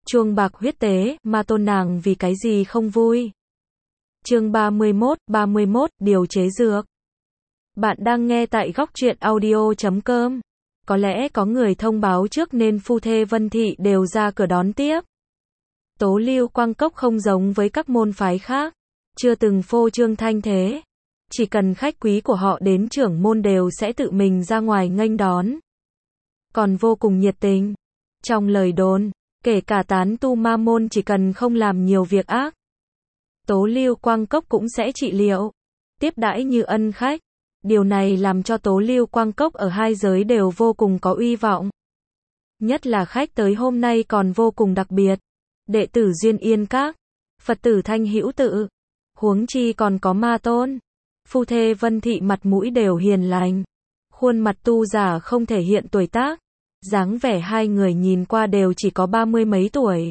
Chuông bạc huyết tế, ma tôn nàng vì cái gì không vui. Chương 31, điều chế dược. Bạn đang nghe tại góc truyện audio.com. Có lẽ có người thông báo trước nên phu thê Vân Thị đều ra cửa đón tiếp. Tố Lưu Quang Cốc không giống với các môn phái khác, chưa từng phô trương thanh thế. Chỉ cần khách quý của họ đến trưởng môn đều sẽ tự mình ra ngoài nghênh đón. Còn vô cùng nhiệt tình. Trong lời đồn, kể cả tán tu ma môn chỉ cần không làm nhiều việc ác, Tố Lưu Quang Cốc cũng sẽ trị liệu, tiếp đãi như ân khách. Điều này làm cho Tố Lưu Quang Cốc ở hai giới đều vô cùng có uy vọng. Nhất là khách tới hôm nay còn vô cùng đặc biệt. Đệ tử Duyên Yên Các, Phật tử Thanh Hữu Tự, huống chi còn có ma tôn. Phu thê Vân Thị mặt mũi đều hiền lành, khuôn mặt tu giả không thể hiện tuổi tác, dáng vẻ hai người nhìn qua đều chỉ có 30 mấy tuổi.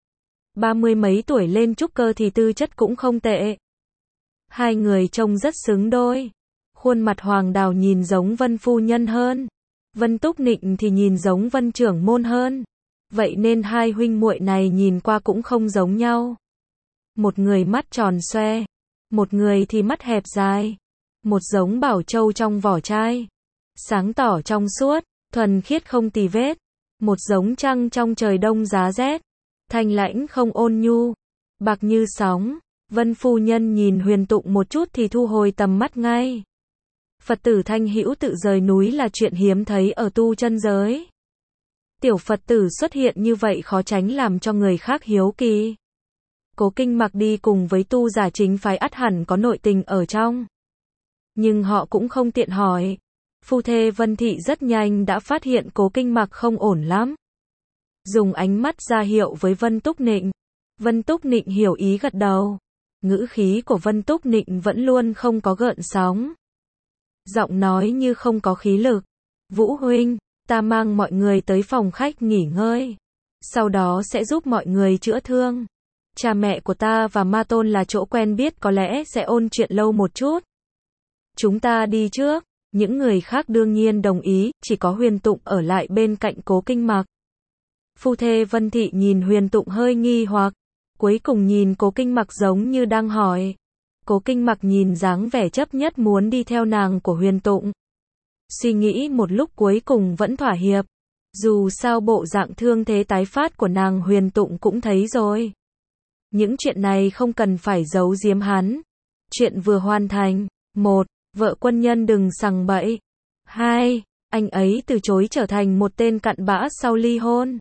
30 mấy tuổi lên trúc cơ thì tư chất cũng không tệ. Hai người trông rất xứng đôi. Khuôn mặt Hoàng Đào nhìn giống Vân phu nhân hơn, Vân Túc Nịnh thì nhìn giống Vân trưởng môn hơn. Vậy nên hai huynh muội này nhìn qua cũng không giống nhau. Một người mắt tròn xoe, một người thì mắt hẹp dài. Một giống bảo châu trong vỏ chai, sáng tỏ trong suốt, thuần khiết không tì vết. Một giống trăng trong trời đông giá rét, thanh lãnh không ôn nhu, bạc như sóng. Vân phu nhân nhìn Huyền Tụng một chút thì thu hồi tầm mắt ngay. Phật tử Thanh Hữu Tự rời núi là chuyện hiếm thấy ở tu chân giới. Tiểu Phật tử xuất hiện như vậy khó tránh làm cho người khác hiếu kỳ. Cố Kinh Mặc đi cùng với tu giả chính phái ắt hẳn có nội tình ở trong. Nhưng họ cũng không tiện hỏi. Phu thê Vân Thị rất nhanh đã phát hiện Cố Kinh Mặc không ổn lắm. Dùng ánh mắt ra hiệu với Vân Túc Nịnh. Vân Túc Nịnh hiểu ý gật đầu. Ngữ khí của Vân Túc Nịnh vẫn luôn không có gợn sóng. Giọng nói như không có khí lực. Vũ huynh, ta mang mọi người tới phòng khách nghỉ ngơi. Sau đó sẽ giúp mọi người chữa thương. Cha mẹ của ta và ma tôn là chỗ quen biết, có lẽ sẽ ôn chuyện lâu một chút. Chúng ta đi trước. Những người khác đương nhiên đồng ý, chỉ có Huyền Tụng ở lại bên cạnh Cố Kinh Mặc. Phu thê Vân Thị nhìn Huyền Tụng hơi nghi hoặc, cuối cùng nhìn Cố Kinh Mặc giống như đang hỏi. Cố Kinh Mặc nhìn dáng vẻ chấp nhất muốn đi theo nàng của Huyền Tụng. Suy nghĩ một lúc cuối cùng vẫn thỏa hiệp. Dù sao bộ dạng thương thế tái phát của nàng Huyền Tụng cũng thấy rồi. Những chuyện này không cần phải giấu giếm hắn. Chuyện vừa hoàn thành. 1. Vợ quân nhân đừng sằng bậy. 2. Anh ấy từ chối trở thành một tên cặn bã sau ly hôn.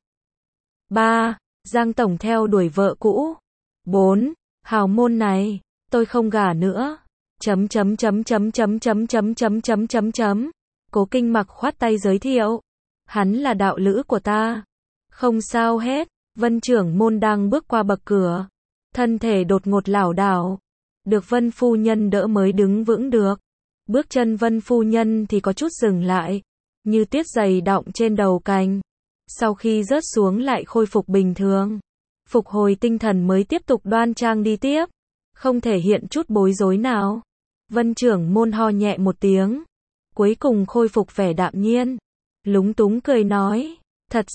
3. Giang tổng theo đuổi vợ cũ. 4. Hào môn này, tôi không gả nữa. Cố Kinh Mặc khoát tay giới thiệu. Hắn là đạo lữ của ta. Không sao hết. Vân trưởng môn đang bước qua bậc cửa. Thân thể đột ngột lảo đảo. Được Vân phu nhân đỡ mới đứng vững được. Bước chân Vân phu nhân thì có chút dừng lại. Như tuyết dày đọng trên đầu cành. Sau khi rớt xuống lại khôi phục bình thường. Phục hồi tinh thần mới tiếp tục đoan trang đi tiếp. Không thể hiện chút bối rối nào. Vân trưởng môn ho nhẹ một tiếng. Cuối cùng khôi phục vẻ đạm nhiên. Lúng túng cười nói. Thật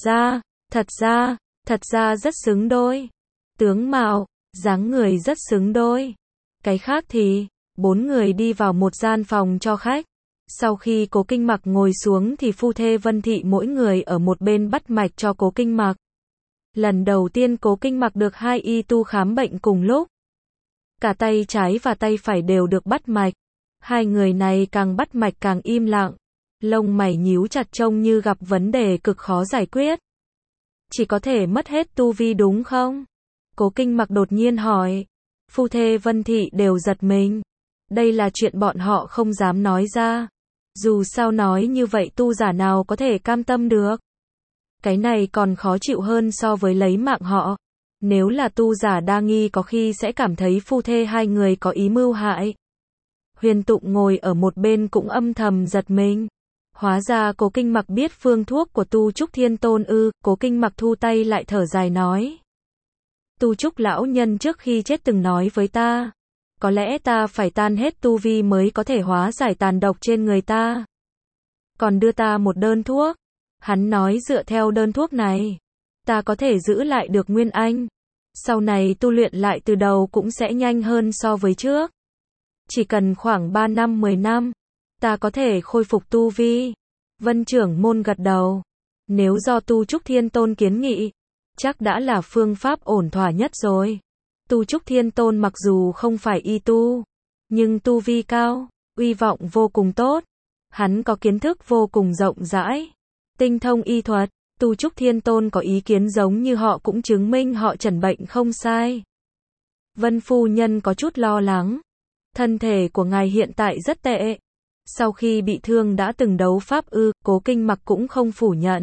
ra rất xứng đôi. Tướng mạo, dáng người rất xứng đôi. Cái khác thì, 4 người đi vào một gian phòng cho khách. Sau khi Cố Kinh Mặc ngồi xuống thì phu thê Vân Thị mỗi người ở một bên bắt mạch cho Cố Kinh Mặc. Lần đầu tiên Cố Kinh Mặc được 2 y tu khám bệnh cùng lúc. Cả tay trái và tay phải đều được bắt mạch. Hai người này càng bắt mạch càng im lặng. Lông mày nhíu chặt trông như gặp vấn đề cực khó giải quyết. Chỉ có thể mất hết tu vi đúng không? Cố Kinh Mặc đột nhiên hỏi. Phu thê Vân Thị đều giật mình. Đây là chuyện bọn họ không dám nói ra. Dù sao nói như vậy tu giả nào có thể cam tâm được. Cái này còn khó chịu hơn so với lấy mạng họ. Nếu là tu giả đa nghi có khi sẽ cảm thấy phu thê hai người có ý mưu hại. Huyền Tụng ngồi ở một bên cũng âm thầm giật mình. Hóa ra Cố Kinh Mặc biết phương thuốc của Tu Trúc Thiên Tôn ư. Cố Kinh Mặc thu tay lại thở dài nói. Tu Trúc lão nhân trước khi chết từng nói với ta. Có lẽ ta phải tan hết tu vi mới có thể hóa giải tàn độc trên người ta. Còn đưa ta một đơn thuốc. Hắn nói dựa theo đơn thuốc này, ta có thể giữ lại được Nguyên Anh. Sau này tu luyện lại từ đầu cũng sẽ nhanh hơn so với trước. Chỉ cần khoảng 3 năm 10 năm, ta có thể khôi phục tu vi. Vân trưởng môn gật đầu. Nếu do Tu Trúc Thiên Tôn kiến nghị, chắc đã là phương pháp ổn thỏa nhất rồi. Tu Trúc Thiên Tôn mặc dù không phải y tu, nhưng tu vi cao, uy vọng vô cùng tốt. Hắn có kiến thức vô cùng rộng rãi, tinh thông y thuật. Tu Trúc Thiên Tôn có ý kiến giống như họ cũng chứng minh họ trần bệnh không sai. Vân phu nhân có chút lo lắng. Thân thể của ngài hiện tại rất tệ. Sau khi bị thương đã từng đấu pháp ư? Cố Kinh Mặc cũng không phủ nhận.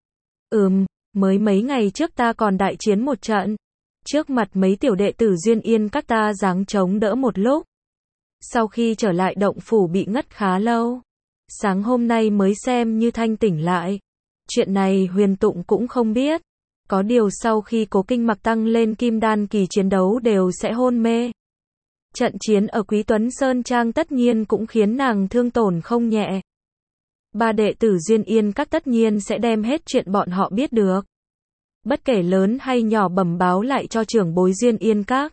Mới mấy ngày trước ta còn đại chiến một trận. Trước mặt mấy tiểu đệ tử Duyên Yên các ta giáng chống đỡ một lúc. Sau khi trở lại động phủ bị ngất khá lâu. Sáng hôm nay mới xem như thanh tỉnh lại. Chuyện này Huyền Tụng cũng không biết. Có điều sau khi Cố Kinh Mặc tăng lên kim đan kỳ chiến đấu đều sẽ hôn mê. Trận chiến ở Quý Tuấn Sơn Trang tất nhiên cũng khiến nàng thương tổn không nhẹ. Ba đệ tử Duyên Yên các tất nhiên sẽ đem hết chuyện bọn họ biết được. Bất kể lớn hay nhỏ bẩm báo lại cho trưởng bối Duyên Yên các.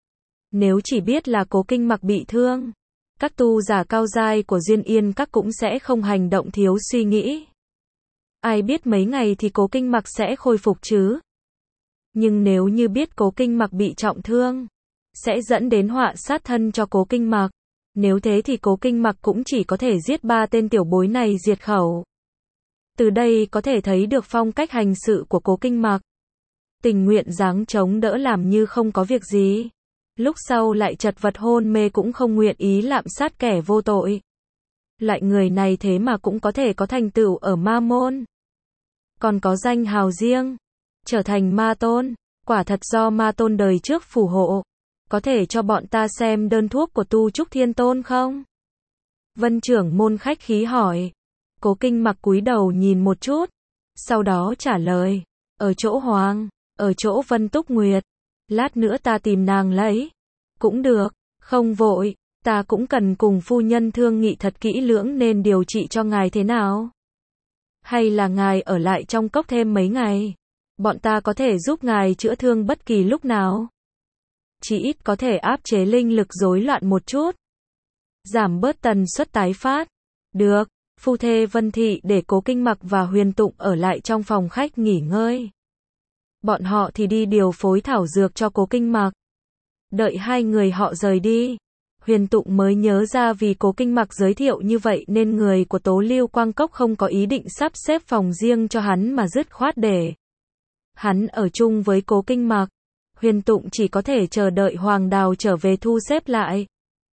Nếu chỉ biết là Cố Kinh Mặc bị thương, các tu giả cao giai của Duyên Yên các cũng sẽ không hành động thiếu suy nghĩ. Ai biết mấy ngày thì Cố Kinh Mặc sẽ khôi phục chứ. Nhưng nếu như biết Cố Kinh Mặc bị trọng thương, sẽ dẫn đến họa sát thân cho Cố Kinh Mặc. Nếu thế thì Cố Kinh Mặc cũng chỉ có thể giết 3 tên tiểu bối này diệt khẩu. Từ đây có thể thấy được phong cách hành sự của Cố Kinh Mặc. Tình nguyện giáng chống đỡ làm như không có việc gì. Lúc sau lại chật vật hôn mê cũng không nguyện ý lạm sát kẻ vô tội. Loại người này thế mà cũng có thể có thành tựu ở ma môn. Còn có danh hào riêng. Trở thành ma tôn. Quả thật do ma tôn đời trước phù hộ. Có thể cho bọn ta xem đơn thuốc của Tu Trúc Thiên Tôn không? Vân trưởng môn khách khí hỏi. Cố Kinh Mặc cúi đầu nhìn một chút. Sau đó trả lời. Ở chỗ Hoàng. Ở chỗ Vân Túc Nguyệt. Lát nữa ta tìm nàng lấy. Cũng được. Không vội. Ta cũng cần cùng phu nhân thương nghị thật kỹ lưỡng nên điều trị cho ngài thế nào. Hay là ngài ở lại trong cốc thêm mấy ngày. Bọn ta có thể giúp ngài chữa thương bất kỳ lúc nào. Chỉ ít có thể áp chế linh lực rối loạn một chút. Giảm bớt tần suất tái phát. Được, phu thê Vân Thị để Cố Kinh Mặc và Huyền Tụng ở lại trong phòng khách nghỉ ngơi. Bọn họ thì đi điều phối thảo dược cho Cố Kinh Mặc. Đợi hai người họ rời đi, Huyền Tụng mới nhớ ra vì Cố Kinh Mặc giới thiệu như vậy nên người của Tố Lưu Quang Cốc không có ý định sắp xếp phòng riêng cho hắn mà dứt khoát để hắn ở chung với Cố Kinh Mặc. Huyền Tụng chỉ có thể chờ đợi Hoàng Đào trở về thu xếp lại.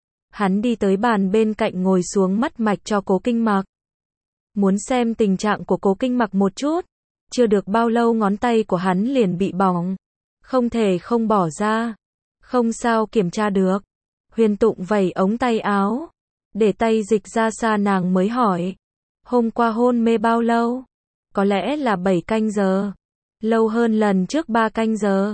Hắn đi tới bàn bên cạnh ngồi xuống mắt mạch cho Cố Kinh Mặc. Muốn xem tình trạng của Cố Kinh Mặc một chút. Chưa được bao lâu ngón tay của hắn liền bị bỏng. Không thể không bỏ ra. Không sao kiểm tra được. Huyền Tụng vẩy ống tay áo. Để tay dịch ra xa nàng mới hỏi. Hôm qua hôn mê bao lâu? Có lẽ là 7 canh giờ. Lâu hơn lần trước 3 canh giờ.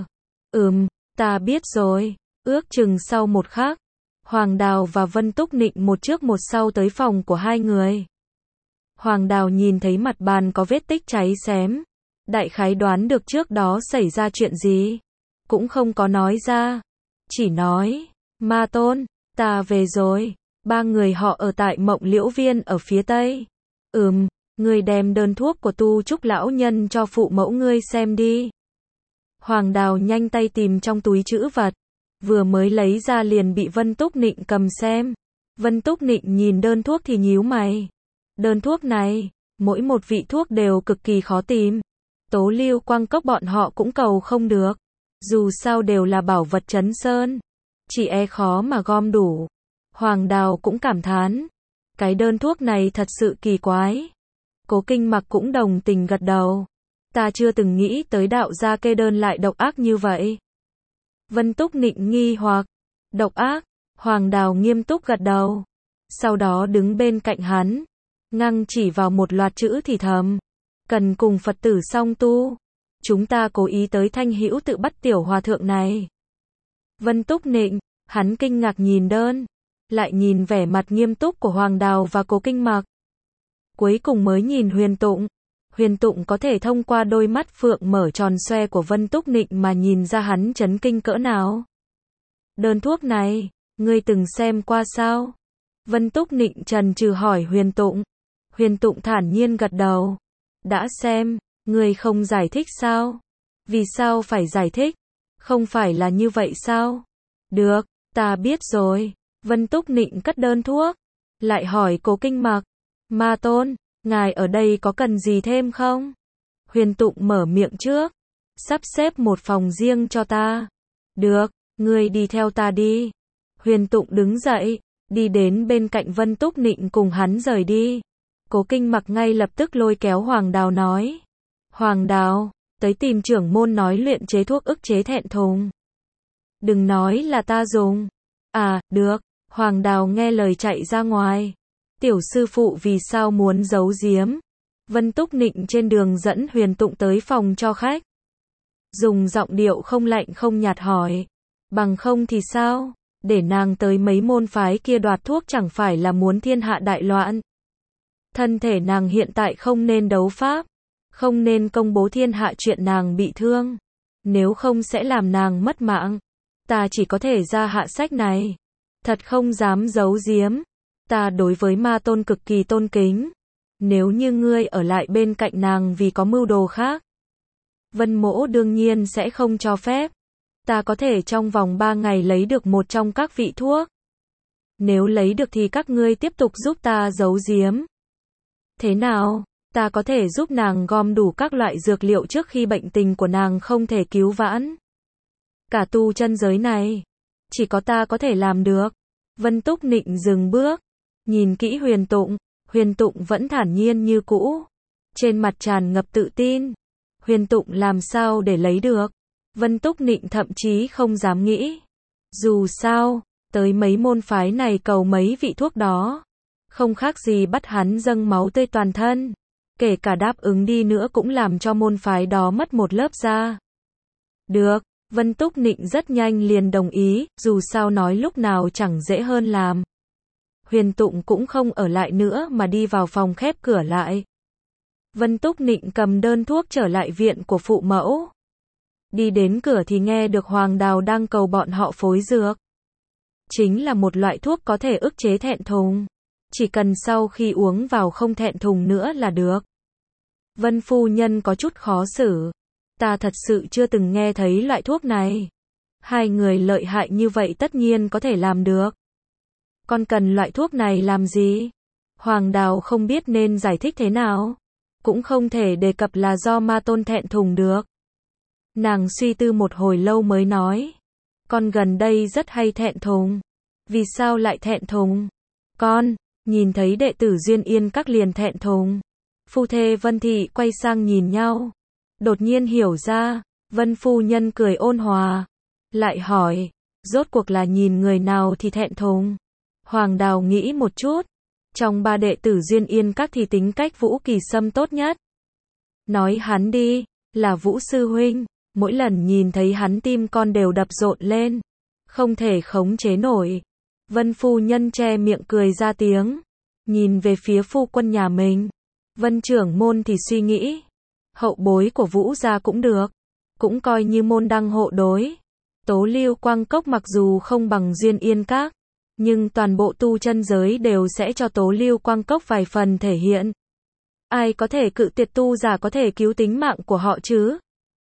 Ta biết rồi. Ước chừng sau một khắc. Hoàng Đào và Vân Túc Nịnh một trước một sau tới phòng của hai người. Hoàng Đào nhìn thấy mặt bàn có vết tích cháy xém. Đại khái đoán được trước đó xảy ra chuyện gì. Cũng không có nói ra. Chỉ nói, ma tôn, ta về rồi. Ba người họ ở tại Mộng Liễu Viên ở phía tây. Ngươi đem đơn thuốc của Tu Trúc lão nhân cho phụ mẫu ngươi xem đi. Hoàng Đào nhanh tay tìm trong túi trữ vật. Vừa mới lấy ra liền bị Vân Túc Nịnh cầm xem. Vân Túc Nịnh nhìn đơn thuốc thì nhíu mày. Đơn thuốc này, mỗi một vị thuốc đều cực kỳ khó tìm. Tố Lưu Quang Cốc bọn họ cũng cầu không được. Dù sao đều là bảo vật trấn sơn. Chỉ e khó mà gom đủ. Hoàng Đào cũng cảm thán. Cái đơn thuốc này thật sự kỳ quái. Cố Kinh Mặc cũng đồng tình gật đầu. Ta chưa từng nghĩ tới đạo gia kê đơn lại độc ác như vậy. Vân Túc Nịnh nghi hoặc. Độc ác? Hoàng Đào nghiêm túc gật đầu. Sau đó đứng bên cạnh hắn. Ngăng chỉ vào một loạt chữ thì thầm. Cần cùng Phật tử song tu. Chúng ta cố ý tới Thanh Hữu tự bắt tiểu hòa thượng này. Vân Túc Nịnh, hắn kinh ngạc nhìn đơn. Lại nhìn vẻ mặt nghiêm túc của Hoàng Đào và Cố Kinh Mặc. Cuối cùng mới nhìn Huyền Tụng. Huyền Tụng có thể thông qua đôi mắt phượng mở tròn xoe của Vân Túc Nịnh mà nhìn ra hắn chấn kinh cỡ nào. Đơn thuốc này, ngươi từng xem qua sao? Vân Túc Nịnh chần chừ hỏi Huyền Tụng. Huyền Tụng thản nhiên gật đầu. Đã xem, ngươi không giải thích sao? Vì sao phải giải thích? Không phải là như vậy sao? Được, ta biết rồi. Vân Túc Nịnh cất đơn thuốc. Lại hỏi Cố Kinh Mặc. Ma Tôn, ngài ở đây có cần gì thêm không? Huyền Tụng mở miệng trước. Sắp xếp một phòng riêng cho ta. Được, ngươi đi theo ta đi. Huyền Tụng đứng dậy, đi đến bên cạnh Vân Túc Nịnh cùng hắn rời đi. Cố Kinh Mặc ngay lập tức lôi kéo Hoàng Đào nói. Hoàng Đào, tới tìm trưởng môn nói luyện chế thuốc ức chế thẹn thùng. Đừng nói là ta dùng. À, được. Hoàng Đào nghe lời chạy ra ngoài. Tiểu sư phụ vì sao muốn giấu giếm? Vân Túc Nịnh trên đường dẫn Huyền Tụng tới phòng cho khách. Dùng giọng điệu không lạnh không nhạt hỏi. Bằng không thì sao? Để nàng tới mấy môn phái kia đoạt thuốc chẳng phải là muốn thiên hạ đại loạn. Thân thể nàng hiện tại không nên đấu pháp. Không nên công bố thiên hạ chuyện nàng bị thương. Nếu không sẽ làm nàng mất mạng. Ta chỉ có thể ra hạ sách này. Thật không dám giấu giếm. Ta đối với Ma Tôn cực kỳ tôn kính. Nếu như ngươi ở lại bên cạnh nàng vì có mưu đồ khác, Vân Mỗ đương nhiên sẽ không cho phép. Ta có thể trong vòng 3 ngày lấy được một trong các vị thuốc. Nếu lấy được thì các ngươi tiếp tục giúp ta giấu giếm. Thế nào? Ta có thể giúp nàng gom đủ các loại dược liệu trước khi bệnh tình của nàng không thể cứu vãn. Cả tu chân giới này, chỉ có ta có thể làm được. Vân Túc Nịnh dừng bước, nhìn kỹ Huyền Tụng. Huyền Tụng vẫn thản nhiên như cũ, trên mặt tràn ngập tự tin. Huyền Tụng làm sao để lấy được? Vân Túc Nịnh thậm chí không dám nghĩ. Dù sao, tới mấy môn phái này cầu mấy vị thuốc đó, không khác gì bắt hắn dâng máu tươi toàn thân. Kể cả đáp ứng đi nữa cũng làm cho môn phái đó mất một lớp da. Được, Vân Túc Nịnh rất nhanh liền đồng ý, dù sao nói lúc nào chẳng dễ hơn làm. Huyền Tụng cũng không ở lại nữa mà đi vào phòng khép cửa lại. Vân Túc Nịnh cầm đơn thuốc trở lại viện của phụ mẫu. Đi đến cửa thì nghe được Hoàng Đào đang cầu bọn họ phối dược. Chính là một loại thuốc có thể ức chế thẹn thùng. Chỉ cần sau khi uống vào không thẹn thùng nữa là được. Vân phu nhân có chút khó xử. Ta thật sự chưa từng nghe thấy loại thuốc này. Hai người lợi hại như vậy tất nhiên có thể làm được. Con cần loại thuốc này làm gì? Hoàng Đào không biết nên giải thích thế nào. Cũng không thể đề cập là do Ma Tôn thẹn thùng được. Nàng suy tư một hồi lâu mới nói. Con gần đây rất hay thẹn thùng. Vì sao lại thẹn thùng? Con, nhìn thấy đệ tử Duyên Yên Các liền thẹn thùng. Phu thê Vân Thị quay sang nhìn nhau. Đột nhiên hiểu ra, Vân phu nhân cười ôn hòa. Lại hỏi, rốt cuộc là nhìn người nào thì thẹn thùng? Hoàng Đào nghĩ một chút. Trong 3 đệ tử Duyên Yên Các thì tính cách Vũ Kỳ Sâm tốt nhất. Nói hắn đi, là Vũ sư huynh. Mỗi lần nhìn thấy hắn tim con đều đập rộn lên. Không thể khống chế nổi. Vân phu nhân che miệng cười ra tiếng. Nhìn về phía phu quân nhà mình. Vân trưởng môn thì suy nghĩ. Hậu bối của Vũ gia cũng được. Cũng coi như môn đăng hộ đối. Tố Lưu Quang Cốc mặc dù không bằng Duyên Yên Các. Nhưng toàn bộ tu chân giới đều sẽ cho Tố Lưu Quang Cốc vài phần thể hiện. Ai có thể cự tuyệt tu giả có thể cứu tính mạng của họ chứ?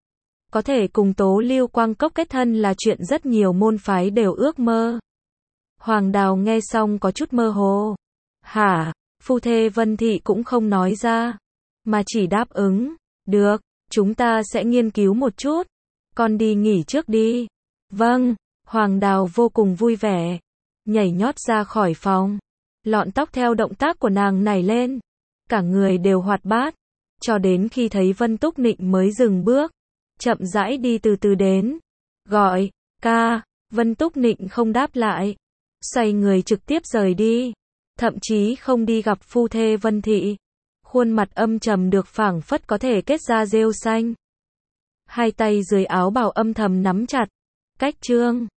Có thể cùng Tố Lưu Quang Cốc kết thân là chuyện rất nhiều môn phái đều ước mơ. Hoàng Đào nghe xong có chút mơ hồ. Hả? Phu thê Vân Thị cũng không nói ra, mà chỉ đáp ứng. Được, chúng ta sẽ nghiên cứu một chút. Con đi nghỉ trước đi. Vâng, Hoàng Đào vô cùng vui vẻ. Nhảy nhót ra khỏi phòng. Lọn tóc theo động tác của nàng nảy lên. Cả người đều hoạt bát. Cho đến khi thấy Vân Túc Nịnh mới dừng bước. Chậm rãi đi từ từ đến. Gọi, ca. Vân Túc Nịnh không đáp lại. Xoay người trực tiếp rời đi. Thậm chí không đi gặp phu thê Vân Thị. Khuôn mặt âm trầm được phảng phất có thể kết ra rêu xanh. Hai tay dưới áo bào âm thầm nắm chặt. Cách chương